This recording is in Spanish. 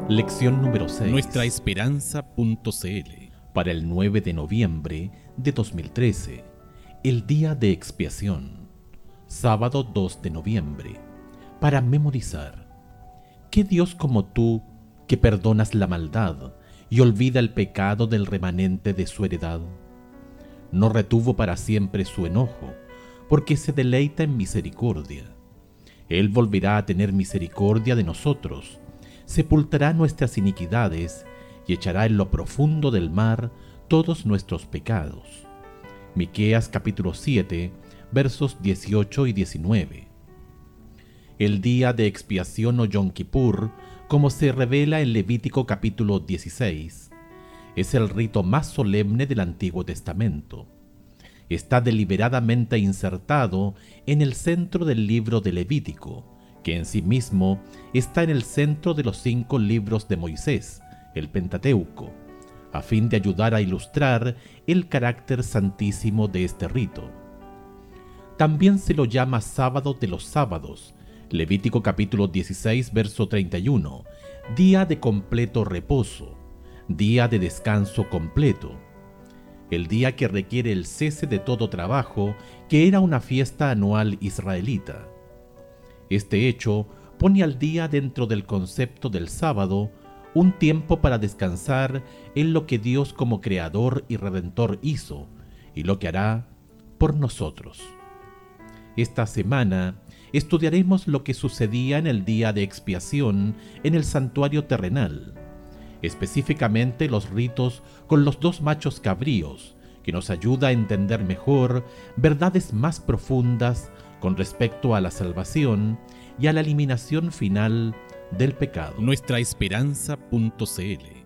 Lección número 6. Nuestraesperanza.cl. Para el 9 de noviembre de 2013, el día de expiación, sábado 2 de noviembre, para memorizar. ¿Qué Dios como tú, que perdonas la maldad y olvida el pecado del remanente de su heredad? No retuvo para siempre su enojo, porque se deleita en misericordia. Él volverá a tener misericordia de nosotros, sepultará nuestras iniquidades y echará en lo profundo del mar todos nuestros pecados. Miqueas capítulo 7, versos 18 y 19. El día de expiación o Yom Kippur, como se revela en Levítico capítulo 16, es el rito más solemne del Antiguo Testamento. Está deliberadamente insertado en el centro del libro de Levítico, que en sí mismo está en el centro de los 5 libros de Moisés, el Pentateuco, a fin de ayudar a ilustrar el carácter santísimo de este rito. También se lo llama sábado de los sábados, Levítico capítulo 16, verso 31, día de completo reposo, día de descanso completo, el día que requiere el cese de todo trabajo, que era una fiesta anual israelita. Este hecho pone al día dentro del concepto del sábado un tiempo para descansar en lo que Dios como Creador y Redentor hizo y lo que hará por nosotros. Esta semana estudiaremos lo que sucedía en el día de expiación en el santuario terrenal, específicamente los ritos con los 2 machos cabríos, que nos ayuda a entender mejor verdades más profundas con respecto a la salvación y a la eliminación final del pecado. Nuestraesperanza.cl.